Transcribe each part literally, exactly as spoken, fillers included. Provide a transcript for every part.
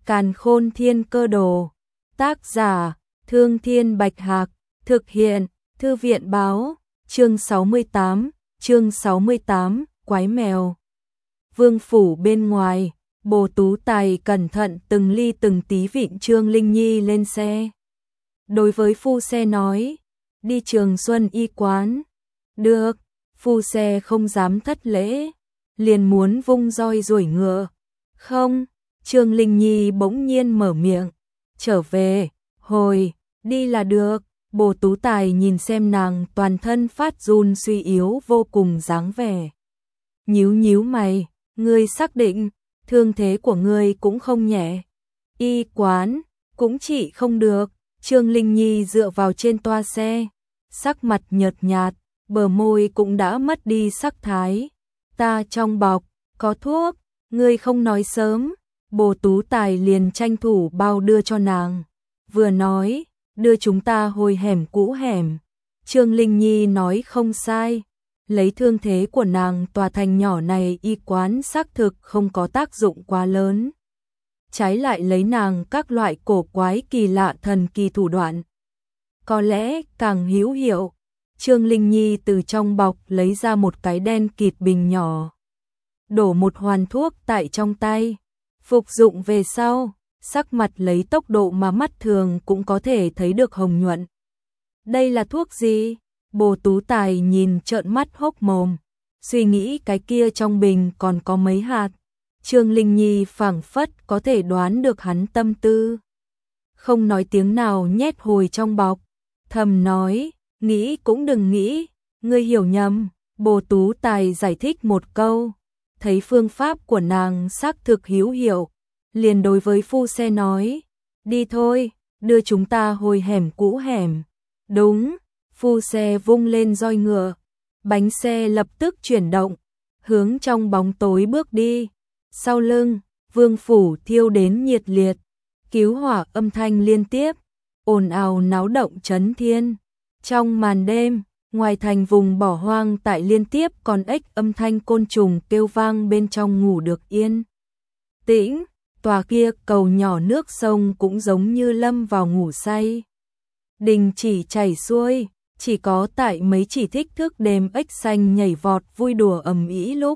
Càn Khôn Thiên Cơ Đồ. Tác giả: Thương Thiên Bạch Hạc. Thực hiện: Thư viện báo. Chương sáu mươi tám, chương sáu mươi tám, Quái Mèo. Vương phủ bên ngoài, Bồ Tú Tài cẩn thận từng ly từng tí vịn Trương Linh Nhi lên xe. Đối với phu xe nói, đi Trường Xuân y quán. Được, phu xe không dám thất lễ, liền muốn vung roi đuổi ngựa. Không, Trương Linh Nhi bỗng nhiên mở miệng, trở về, hồi, đi là được. Bồ Tú Tài nhìn xem nàng toàn thân phát run suy yếu vô cùng dáng vẻ. Nhíu nhíu mày, ngươi xác định, thương thế của ngươi cũng không nhẹ. Y quán, cũng chỉ không được. Trương Linh Nhi dựa vào trên toa xe, sắc mặt nhợt nhạt, bờ môi cũng đã mất đi sắc thái. Ta trong bọc, có thuốc, ngươi không nói sớm. Bồ Tú Tài liền tranh thủ bao đưa cho nàng. Vừa nói, đưa chúng ta hồi hẻm cũ hẻm. Trương Linh Nhi nói không sai, lấy thương thế của nàng tòa thành nhỏ này y quán xác thực không có tác dụng quá lớn. Trái lại lấy nàng các loại cổ quái kỳ lạ thần kỳ thủ đoạn, có lẽ càng hữu hiệu. Trương Linh Nhi từ trong bọc lấy ra một cái đen kịt bình nhỏ, đổ một hoàn thuốc tại trong tay, phục dụng về sau, sắc mặt lấy tốc độ mà mắt thường cũng có thể thấy được hồng nhuận. Đây là thuốc gì? Bồ Tú Tài nhìn trợn mắt hốc mồm, suy nghĩ cái kia trong bình còn có mấy hạt. Trương Linh Nhi phảng phất có thể đoán được hắn tâm tư, không nói tiếng nào nhét hồi trong bọc, thầm nói, nghĩ cũng đừng nghĩ, ngươi hiểu nhầm. Bồ Tú Tài giải thích một câu, thấy phương pháp của nàng xác thực hữu hiệu, liền đối với phu xe nói, đi thôi, đưa chúng ta hồi hẻm cũ hẻm. Đúng, phu xe vung lên roi ngựa, bánh xe lập tức chuyển động, hướng trong bóng tối bước đi. Sau lưng, vương phủ thiêu đến nhiệt liệt, cứu hỏa âm thanh liên tiếp, ồn ào náo động chấn thiên. Trong màn đêm, ngoài thành vùng bỏ hoang tại liên tiếp còn ếch âm thanh côn trùng kêu vang bên trong ngủ được yên tĩnh. Tòa kia cầu nhỏ nước sông cũng giống như lâm vào ngủ say, đình chỉ chảy xuôi, chỉ có tại mấy chỉ thích thước đêm ếch xanh nhảy vọt vui đùa ầm ĩ lúc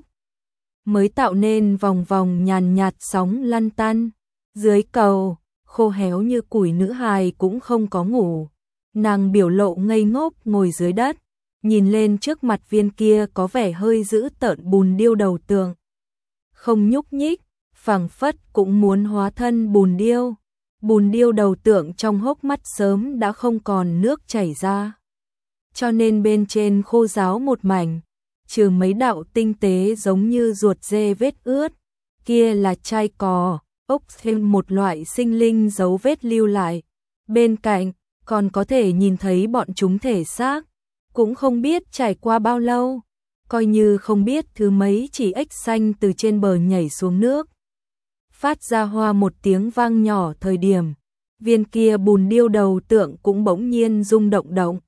mới tạo nên vòng vòng nhàn nhạt sóng lăn tăn. Dưới cầu, khô héo như củi nữ hài cũng không có ngủ, nàng biểu lộ ngây ngốc ngồi dưới đất, nhìn lên trước mặt viên kia có vẻ hơi dữ tợn bùn điêu đầu tượng, không nhúc nhích, phảng phất cũng muốn hóa thân bùn điêu. Bùn điêu đầu tượng trong hốc mắt sớm đã không còn nước chảy ra, cho nên bên trên khô ráo một mảnh, trừ mấy đạo tinh tế giống như ruột dê vết ướt, kia là chai cò, ốc thêm một loại sinh linh dấu vết lưu lại. Bên cạnh, còn có thể nhìn thấy bọn chúng thể xác, cũng không biết trải qua bao lâu, coi như không biết thứ mấy chỉ ếch xanh từ trên bờ nhảy xuống nước, phát ra hoa một tiếng vang nhỏ thời điểm, viên kia bùn điêu đầu tượng cũng bỗng nhiên rung động động.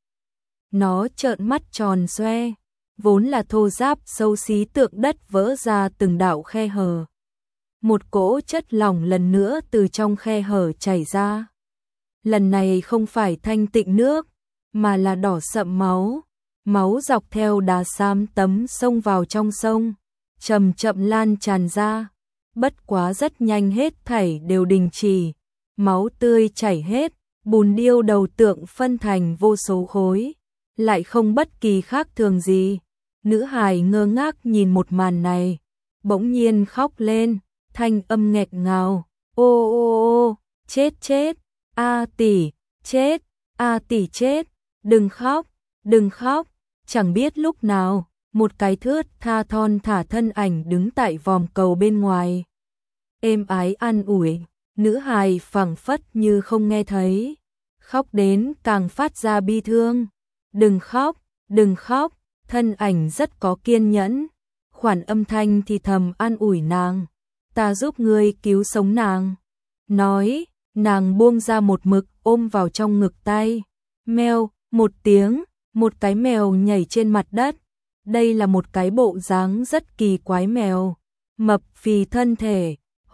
Nó trợn mắt tròn xoe, vốn là thô ráp xấu xí tượng đất vỡ ra từng đạo khe hở. Một cỗ chất lỏng lần nữa từ trong khe hở chảy ra. Lần này không phải thanh tịnh nước, mà là đỏ sậm máu. Máu dọc theo đá xám tấm xông vào trong sông, chậm chậm lan tràn ra. Bất quá rất nhanh hết thảy đều đình chỉ, máu tươi chảy hết, bùn điêu đầu tượng phân thành vô số khối, lại không bất kỳ khác thường gì. Nữ hài ngơ ngác nhìn một màn này, bỗng nhiên khóc lên, thanh âm nghẹt ngào, ô ô ô, chết chết, a tỷ, chết, a tỷ chết, đừng khóc, đừng khóc. Chẳng biết lúc nào, một cái thướt tha thon thả thân ảnh đứng tại vòm cầu bên ngoài, êm ái an ủi. Nữ hài phảng phất như không nghe thấy, khóc đến càng phát ra bi thương. Đừng khóc, đừng khóc. Thân ảnh rất có kiên nhẫn, khoản âm thanh thì thầm an ủi nàng, ta giúp ngươi cứu sống nàng. Nói, nàng buông ra một mực ôm vào trong ngực tay. Mèo, một tiếng, một cái mèo nhảy trên mặt đất. Đây là một cái bộ dáng rất kỳ quái mèo, mập phì thân thể,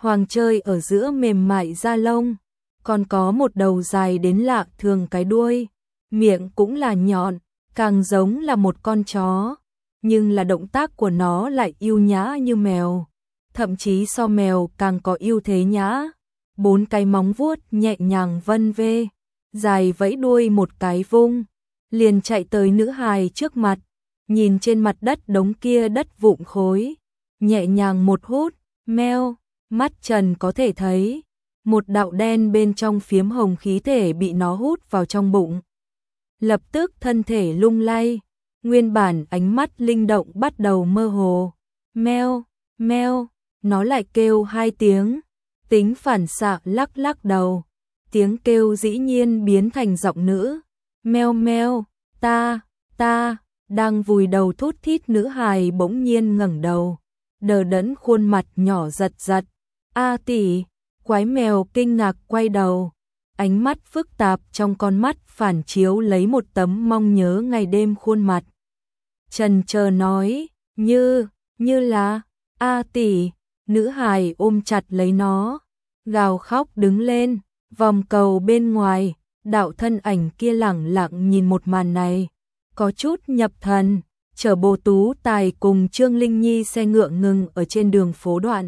Hoàng chơi ở giữa mềm mại da lông, còn có một đầu dài đến lạ thường cái đuôi, miệng cũng là nhọn, càng giống là một con chó, nhưng là động tác của nó lại yêu nhã như mèo, thậm chí so mèo càng có ưu thế nhã. Bốn cái móng vuốt nhẹ nhàng vân vê, dài vẫy đuôi một cái vung, liền chạy tới nữ hài trước mặt, nhìn trên mặt đất đống kia đất vụn khối, nhẹ nhàng một hút, meo, mắt Trần có thể thấy, một đạo đen bên trong phiếm hồng khí thể bị nó hút vào trong bụng. Lập tức thân thể lung lay, nguyên bản ánh mắt linh động bắt đầu mơ hồ, meo, meo, nó lại kêu hai tiếng, tính phản xạ lắc lắc đầu, tiếng kêu dĩ nhiên biến thành giọng nữ, meo meo, ta, ta, đang vùi đầu thút thít nữ hài bỗng nhiên ngẩng đầu, đờ đẫn khuôn mặt nhỏ giật giật, a tỷ, quái mèo kinh ngạc quay đầu, ánh mắt phức tạp trong con mắt phản chiếu lấy một tấm mong nhớ ngày đêm khuôn mặt. Trần chờ nói, như, như là, a tỷ, nữ hài ôm chặt lấy nó, gào khóc đứng lên, vòng cầu bên ngoài, đạo thân ảnh kia lẳng lặng nhìn một màn này, có chút nhập thần, chở Bồ Tú Tài cùng Trương Linh Nhi xe ngựa ngừng ở trên đường phố đoạn.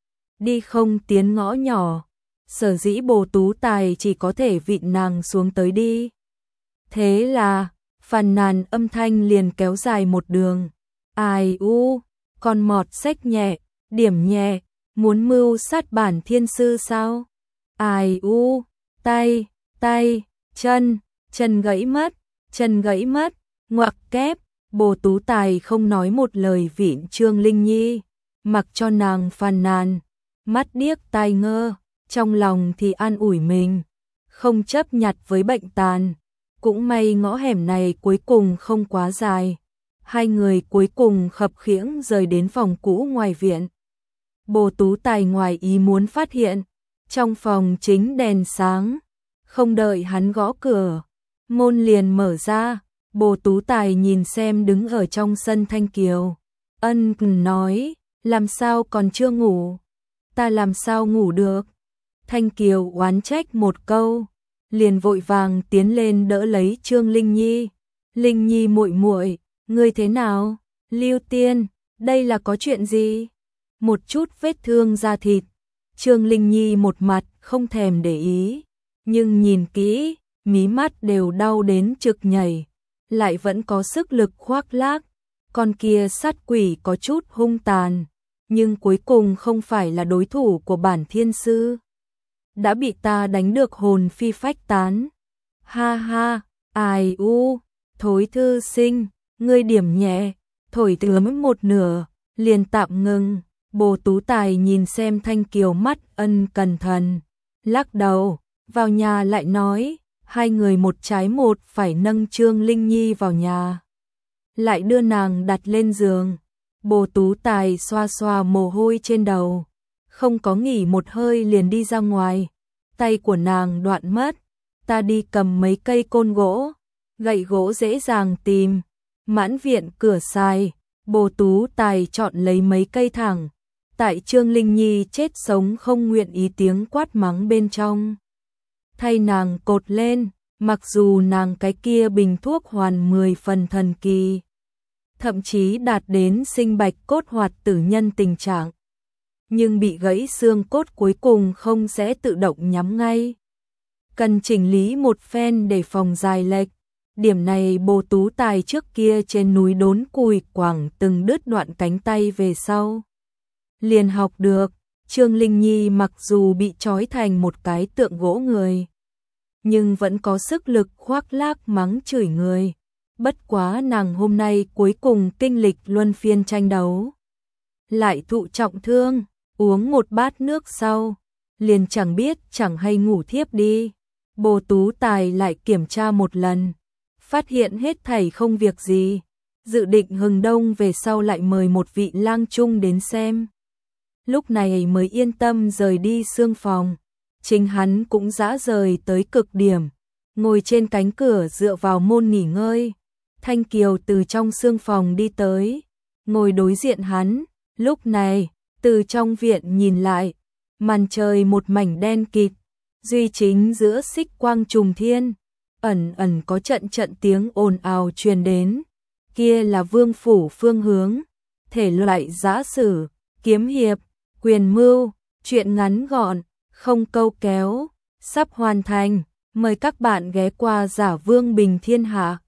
Đi không tiến ngõ nhỏ, sở dĩ Bồ Tú Tài chỉ có thể vịn nàng xuống tới đi. Thế là, phàn nàn âm thanh liền kéo dài một đường, ai u, con mọt xách nhẹ, điểm nhẹ, muốn mưu sát bản thiên sư sao? Ai u, tay, tay, chân, chân gãy mất, chân gãy mất, ngoặc kép, Bồ Tú Tài không nói một lời vịn Trương Linh Nhi, mặc cho nàng phàn nàn, mắt điếc tai ngơ, trong lòng thì an ủi mình, không chấp nhặt với bệnh tàn, cũng may ngõ hẻm này cuối cùng không quá dài, hai người cuối cùng khập khiễng rời đến phòng cũ ngoài viện. Bồ Tú Tài ngoài ý muốn phát hiện, trong phòng chính đèn sáng, không đợi hắn gõ cửa, môn liền mở ra, Bồ Tú Tài nhìn xem đứng ở trong sân Thanh Kiều, ân nói, làm sao còn chưa ngủ, ta làm sao ngủ được, Thanh Kiều oán trách một câu, liền vội vàng tiến lên đỡ lấy Trương Linh Nhi, Linh Nhi muội muội, ngươi thế nào, Lưu Tiên, đây là có chuyện gì? Một chút vết thương da thịt, Trương Linh Nhi một mặt không thèm để ý, nhưng nhìn kỹ, mí mắt đều đau đến trực nhảy, lại vẫn có sức lực khoác lác, con kia sát quỷ có chút hung tàn, nhưng cuối cùng không phải là đối thủ của bản thiên sư. Đã bị ta đánh được hồn phi phách tán. Ha ha, ai u, thối thư sinh, ngươi điểm nhẹ, thổi tướm một nửa, liền tạm ngừng. Bồ Tú Tài nhìn xem Thanh Kiều mắt ân cẩn thận, lắc đầu, vào nhà lại nói, hai người một trái một phải nâng Trương Linh Nhi vào nhà. Lại đưa nàng đặt lên giường, Bồ Tú Tài xoa xoa mồ hôi trên đầu, không có nghỉ một hơi liền đi ra ngoài, tay của nàng đoạn mất, ta đi cầm mấy cây côn gỗ, gậy gỗ dễ dàng tìm, mãn viện cửa xài, Bồ Tú Tài chọn lấy mấy cây thẳng, tại Trương Linh Nhi chết sống không nguyện ý tiếng quát mắng bên trong. Thay nàng cột lên, mặc dù nàng cái kia bình thuốc hoàn mười phần thần kỳ, thậm chí đạt đến sinh bạch cốt hoạt tử nhân tình trạng, nhưng bị gãy xương cốt cuối cùng không sẽ tự động nhắm ngay. Cần chỉnh lý một phen để phòng dài lệch, điểm này Bồ Tú Tài trước kia trên núi đốn cùi quảng từng đứt đoạn cánh tay về sau. Liền học được, Trương Linh Nhi mặc dù bị trói thành một cái tượng gỗ người, nhưng vẫn có sức lực khoác lác mắng chửi người. Bất quá nàng hôm nay cuối cùng kinh lịch luân phiên tranh đấu, lại thụ trọng thương, uống một bát nước sau, liền chẳng biết chẳng hay ngủ thiếp đi. Bồ Tú Tài lại kiểm tra một lần, phát hiện hết thảy không việc gì, dự định hừng đông về sau lại mời một vị lang trung đến xem. Lúc này mới yên tâm rời đi xương phòng, chính hắn cũng dã rời tới cực điểm, ngồi trên cánh cửa dựa vào môn nghỉ ngơi. Thanh Kiều từ trong xương phòng đi tới, ngồi đối diện hắn, lúc này, từ trong viện nhìn lại, màn trời một mảnh đen kịt, duy chính giữa xích quang trùng thiên, ẩn ẩn có trận trận tiếng ồn ào truyền đến, kia là vương phủ phương hướng, thể loại giã sử, kiếm hiệp, quyền mưu, truyện ngắn gọn, không câu kéo, sắp hoàn thành, mời các bạn ghé qua Giả Vương Bình Thiên Hạ.